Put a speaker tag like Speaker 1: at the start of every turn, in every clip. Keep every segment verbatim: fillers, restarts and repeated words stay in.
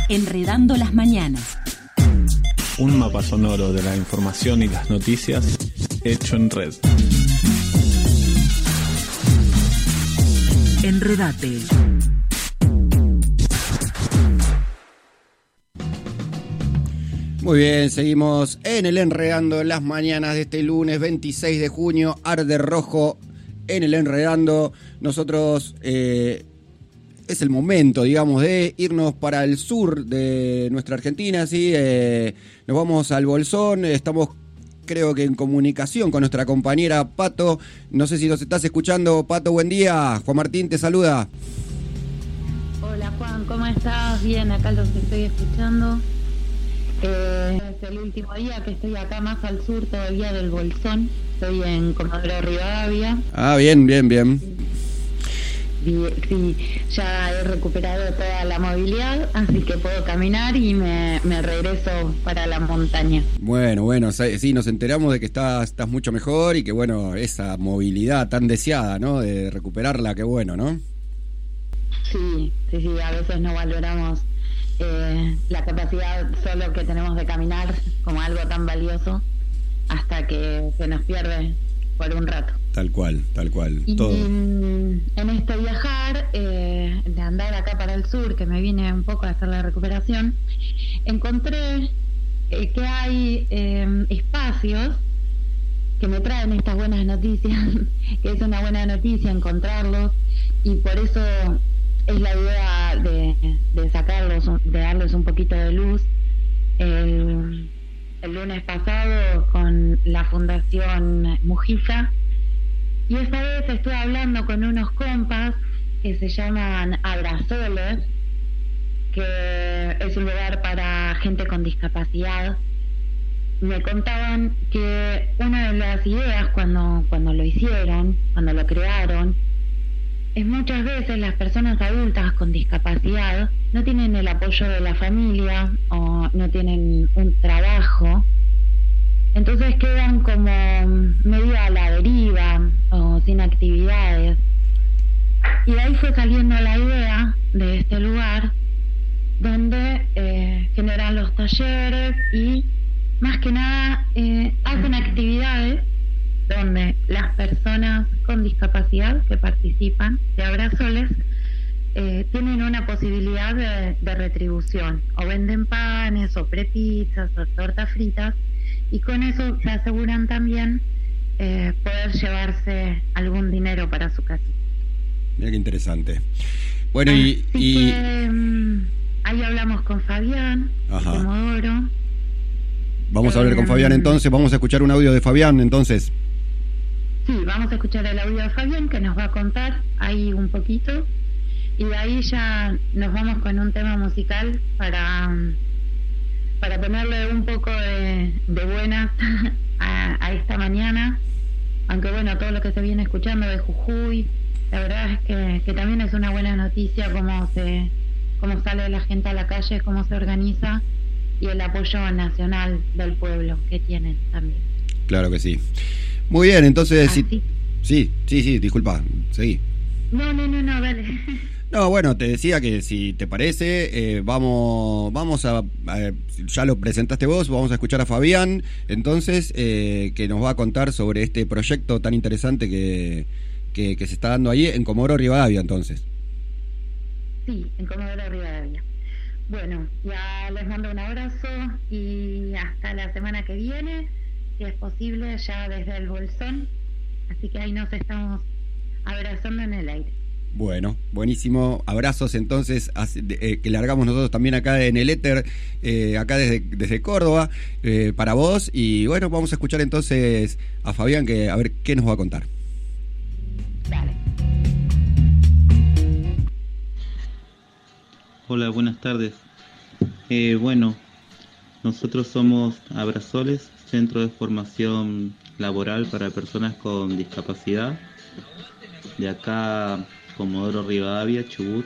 Speaker 1: Enredando las mañanas.
Speaker 2: Un mapa sonoro de la información y las noticias hecho en red.
Speaker 1: Enredate.
Speaker 3: Muy bien, seguimos en el Enredando las mañanas de este lunes veintiséis de junio. Arde rojo en el Enredando. Nosotros eh, es el momento, digamos, de irnos para el sur de nuestra Argentina, ¿sí? Eh, nos vamos al Bolsón, estamos creo que en comunicación con nuestra compañera Pato. No sé si nos estás escuchando, Pato, buen día. Juan Martín te saluda.
Speaker 4: Hola Juan, ¿cómo estás? Bien, acá los estoy escuchando. Eh, es el último día que estoy acá más al sur todavía del Bolsón. Estoy en Comodoro Rivadavia.
Speaker 3: Ah, bien, bien, bien.
Speaker 4: Sí, ya he recuperado toda la movilidad, así que puedo caminar y me, me regreso para la montaña.
Speaker 3: Bueno, bueno, sí, nos enteramos de que estás, estás mucho mejor y que, bueno, esa movilidad tan deseada, ¿no? De recuperarla, qué bueno, ¿no?
Speaker 4: Sí, sí, sí, a veces no valoramos eh, la capacidad solo que tenemos de caminar como algo tan valioso hasta que se nos pierde por un rato.
Speaker 3: Tal cual, tal cual.
Speaker 4: Y
Speaker 3: todo.
Speaker 4: En este viajar, eh, de andar acá para el sur, que me vine un poco a hacer la recuperación, encontré eh, que hay eh, espacios que me traen estas buenas noticias, que es una buena noticia encontrarlos, y por eso es la idea de, de sacarlos, de darles un poquito de luz. El, el lunes pasado con la Fundación Mujica, y esta vez estuve hablando con unos compas que se llaman Abrazoles, que es un lugar para gente con discapacidad. Me contaban que una de las ideas cuando, cuando lo hicieron, cuando lo crearon, es muchas veces las personas adultas con discapacidad no tienen el apoyo de la familia o no tienen un trabajo. Entonces quedan como medio a la deriva o sin actividades. Y de ahí fue saliendo la idea de este lugar donde eh, generan los talleres y más que nada eh, hacen actividades donde las personas con discapacidad que participan de Abrazoles eh, tienen una posibilidad de, de retribución. O venden panes, o prepizzas, o tortas fritas, y con eso se aseguran también eh, poder llevarse algún dinero para su casa.
Speaker 3: Mira qué interesante. Bueno, y...
Speaker 4: Así
Speaker 3: y...
Speaker 4: que um, ahí hablamos con Fabián, de Comodoro.
Speaker 3: Vamos a hablar con Fabián entonces, vamos a escuchar un audio de Fabián entonces.
Speaker 4: Sí, vamos a escuchar el audio de Fabián que nos va a contar ahí un poquito, y de ahí ya nos vamos con un tema musical para... para ponerle un poco de, de buenas a, a esta mañana, aunque bueno, todo lo que se viene escuchando de Jujuy, la verdad es que, que también es una buena noticia cómo se cómo sale la gente a la calle, cómo se organiza y el apoyo nacional del pueblo que tienen también.
Speaker 3: Claro que sí. Muy bien, entonces...
Speaker 4: ¿Ah,
Speaker 3: sí, sí, sí, sí, disculpa, seguí.
Speaker 4: No, no, no, no, dale.
Speaker 3: No, bueno, te decía que si te parece, eh, vamos vamos a, a... ya lo presentaste vos, vamos a escuchar a Fabián, entonces, eh, que nos va a contar sobre este proyecto tan interesante que, que, que se está dando ahí en Comodoro Rivadavia, entonces.
Speaker 4: Sí, en Comodoro Rivadavia. Bueno, ya les mando un abrazo y hasta la semana que viene, si es posible, ya desde el Bolsón, así que ahí nos estamos abrazando en el aire.
Speaker 3: Bueno, buenísimo. Abrazos entonces eh, que largamos nosotros también acá en el éter, eh, acá desde, desde Córdoba, eh, para vos. Y bueno, vamos a escuchar entonces a Fabián, que a ver qué nos va a contar.
Speaker 4: Dale.
Speaker 5: Hola, buenas tardes. Eh, bueno, nosotros somos Abrazoles, Centro de Formación Laboral para Personas con Discapacidad, de acá Comodoro Rivadavia, Chubut.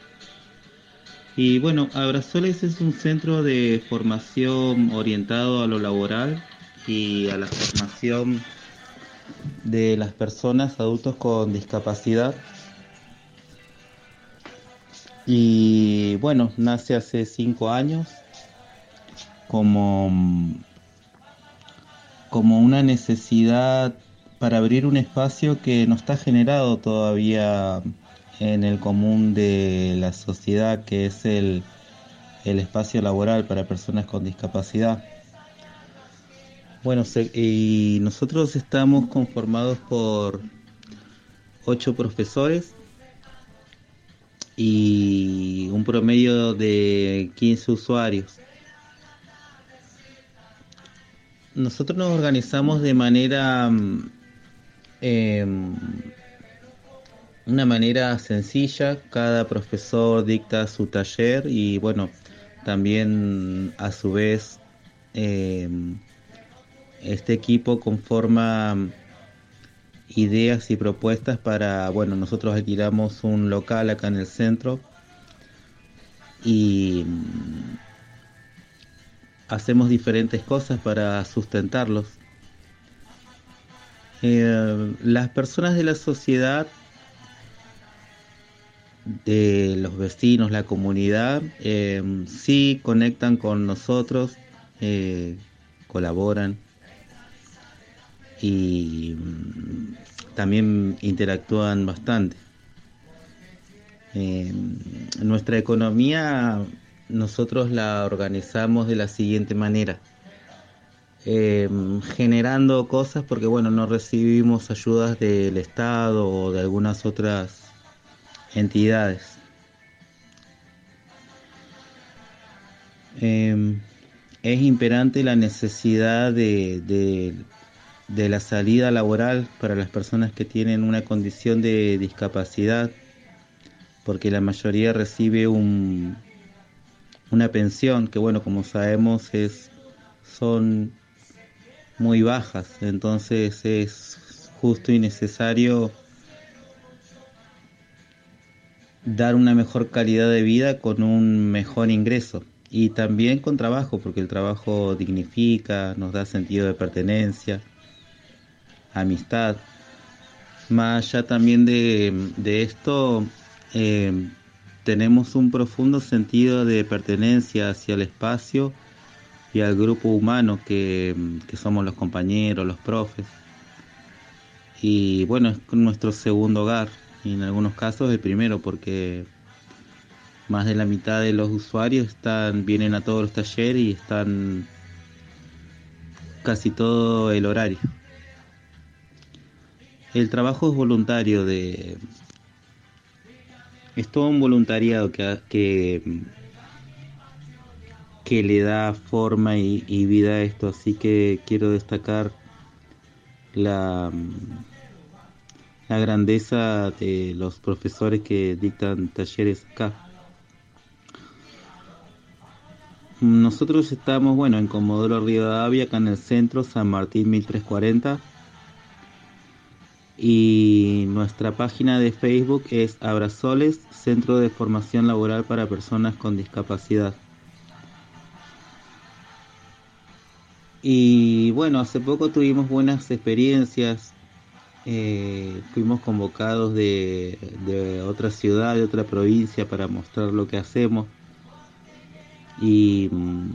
Speaker 5: Y bueno, Abrazoles es un centro de formación orientado a lo laboral y a la formación de las personas adultos con discapacidad. Y bueno, nace hace cinco años como, como una necesidad para abrir un espacio que no está generado todavía en el común de la sociedad, que es el, el espacio laboral para personas con discapacidad. Bueno, se, y nosotros estamos conformados por ocho profesores y un promedio de quince usuarios. Nosotros nos organizamos de manera, eh, una manera sencilla. Cada profesor dicta su taller y bueno, también a su vez eh, este equipo conforma ideas y propuestas para, bueno, nosotros alquilamos un local acá en el centro y hacemos diferentes cosas para sustentarlos. Eh, las personas de la sociedad, de los vecinos, la comunidad, eh, sí conectan con nosotros, eh, colaboran y también interactúan bastante. Eh, nuestra economía nosotros la organizamos de la siguiente manera, eh, generando cosas porque bueno, no recibimos ayudas del Estado o de algunas otras entidades. Eh, es imperante la necesidad de, de de la salida laboral para las personas que tienen una condición de discapacidad, porque la mayoría recibe un, una pensión que, bueno, como sabemos, es, son muy bajas, entonces es justo y necesario dar una mejor calidad de vida con un mejor ingreso y también con trabajo, porque el trabajo dignifica, nos da sentido de pertenencia, amistad. Más allá también de, de esto, eh, tenemos un profundo sentido de pertenencia hacia el espacio y al grupo humano que, que somos los compañeros, los profes. Y bueno, es nuestro segundo hogar, y en algunos casos el primero, porque más de la mitad de los usuarios están, vienen a todos los talleres y están casi todo el horario. El trabajo es voluntario, de es todo un voluntariado que, que, que le da forma y, y vida a esto, así que quiero destacar la, la grandeza de los profesores que dictan talleres acá. Nosotros estamos, bueno, en Comodoro Rivadavia, acá en el centro, San Martín mil trescientos cuarenta. Y nuestra página de Facebook es Abrazoles, Centro de Formación Laboral para Personas con Discapacidad. Y bueno, hace poco tuvimos buenas experiencias, eh, fuimos convocados de, de otra ciudad, de otra provincia para mostrar lo que hacemos y mmm,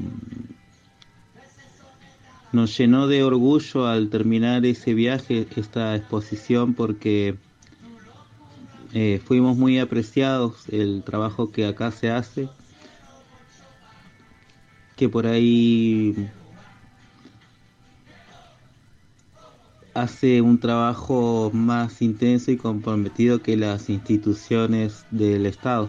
Speaker 5: nos llenó de orgullo al terminar ese viaje, esta exposición, porque eh, fuimos muy apreciados el trabajo que acá se hace, que por ahí hace un trabajo más intenso y comprometido que las instituciones del Estado.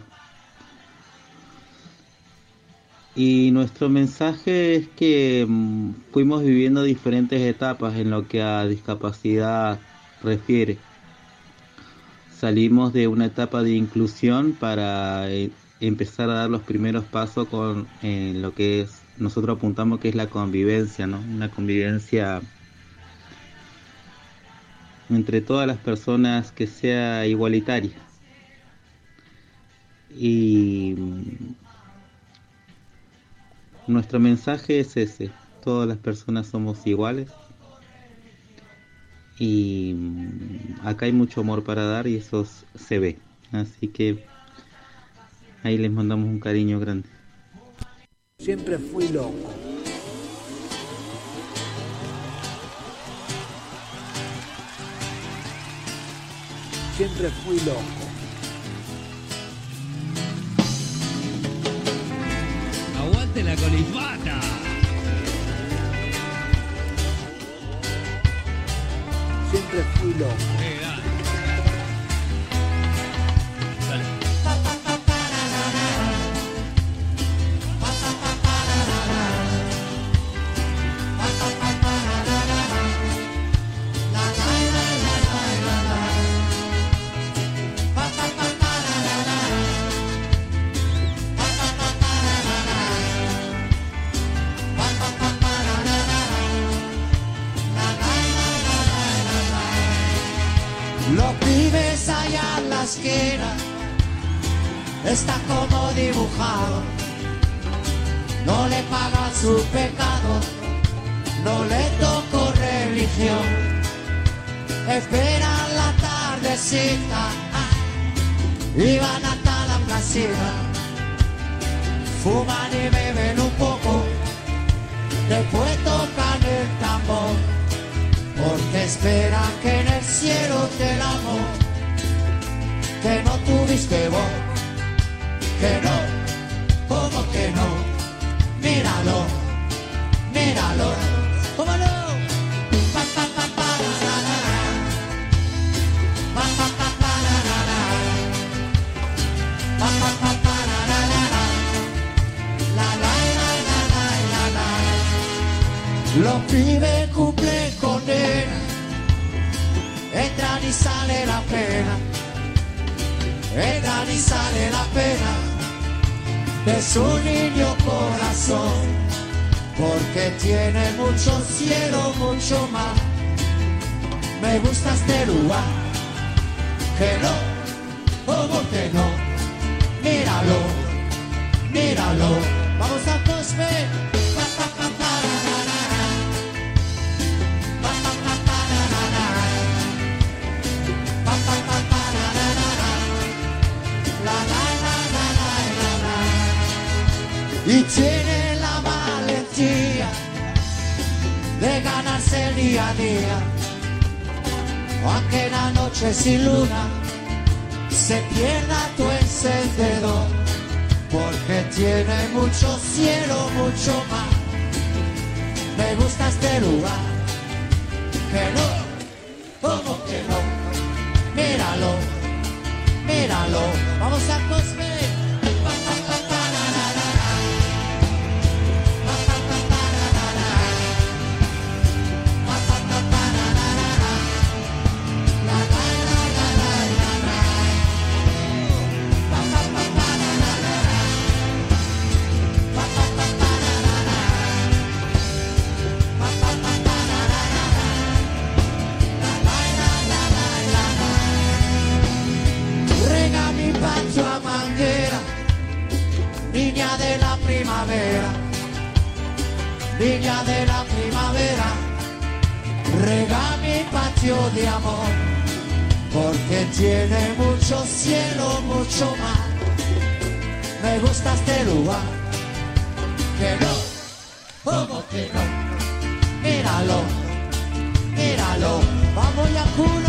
Speaker 5: Y nuestro mensaje es que mmm, fuimos viviendo diferentes etapas en lo que a discapacidad refiere. Salimos de una etapa de inclusión para eh, empezar a dar los primeros pasos con eh, lo que es, nosotros apuntamos que es la convivencia, ¿no? Una convivencia entre todas las personas que sea igualitaria. Y nuestro mensaje es ese: todas las personas somos iguales y acá hay mucho amor para dar y eso se ve, así que Ahí les mandamos un cariño grande.
Speaker 6: Siempre fui loco. Siempre fui loco.
Speaker 7: ¡Aguante la colifata!
Speaker 6: Siempre fui loco.
Speaker 7: Eh, dale. Dale.
Speaker 8: Los pibes allá en la esquina está como dibujado, no le pagan su pecado, no le tocó religión, esperan la tardecita y van hasta la placita, fuman y beben un poco, después tocan el tambor, porque esperan que en el cielo te el amor que no tuviste vos, que no, ¿cómo que no? Míralo, míralo, ¿cómo no? Pa, pa, pa, pa, la, la, la. Pa, pa, pa, pa, la, la, la. Pa, pa, pa, pa, la, la, la, la. La, la, la, la, la, la, la. Los pibes cumplen condena, entran y sale la pena, entran y sale la pena de su niño corazón, porque tiene mucho cielo, mucho mar. Me gusta este lugar, que no, ¿cómo que no? Míralo, míralo, vamos a Cosme. Pa, pa, pa, pa, la, la, la. Pa, pa, pa, pa, la, la, la. Pa, pa, pa, pa, la, la, la, la. La, la, la, la, la, la, la. Y tiene la valentía de ganarse el día a día, aunque la noche sin luna se pierda tu encendedor, porque tiene mucho cielo, mucho mar. Me gusta este lugar, que no, ¿cómo que no? Míralo, míralo, vamos a Cosme. Pa, pa, pa, pa, la, la, la, la. Pa, pa, pa, pa, la, la, la. Pa, pa, pa, pa, la, la, la, la. La, la, la, la, la, la, la. Pa, pa, pa, pa, la, la, la, la. Pa, pa, pa, pa, la, la, la. Pa, pa, pa, pa, la, la, la, la. La, la, la, la, la, la. Rega mi patio a manguera, niña de la primavera, niña de la primavera, rega mi patio de amor, porque tiene mucho cielo, mucho mar. Me gusta este lugar, que no, ¿cómo que no? Míralo, míralo, vamos ya, Julio.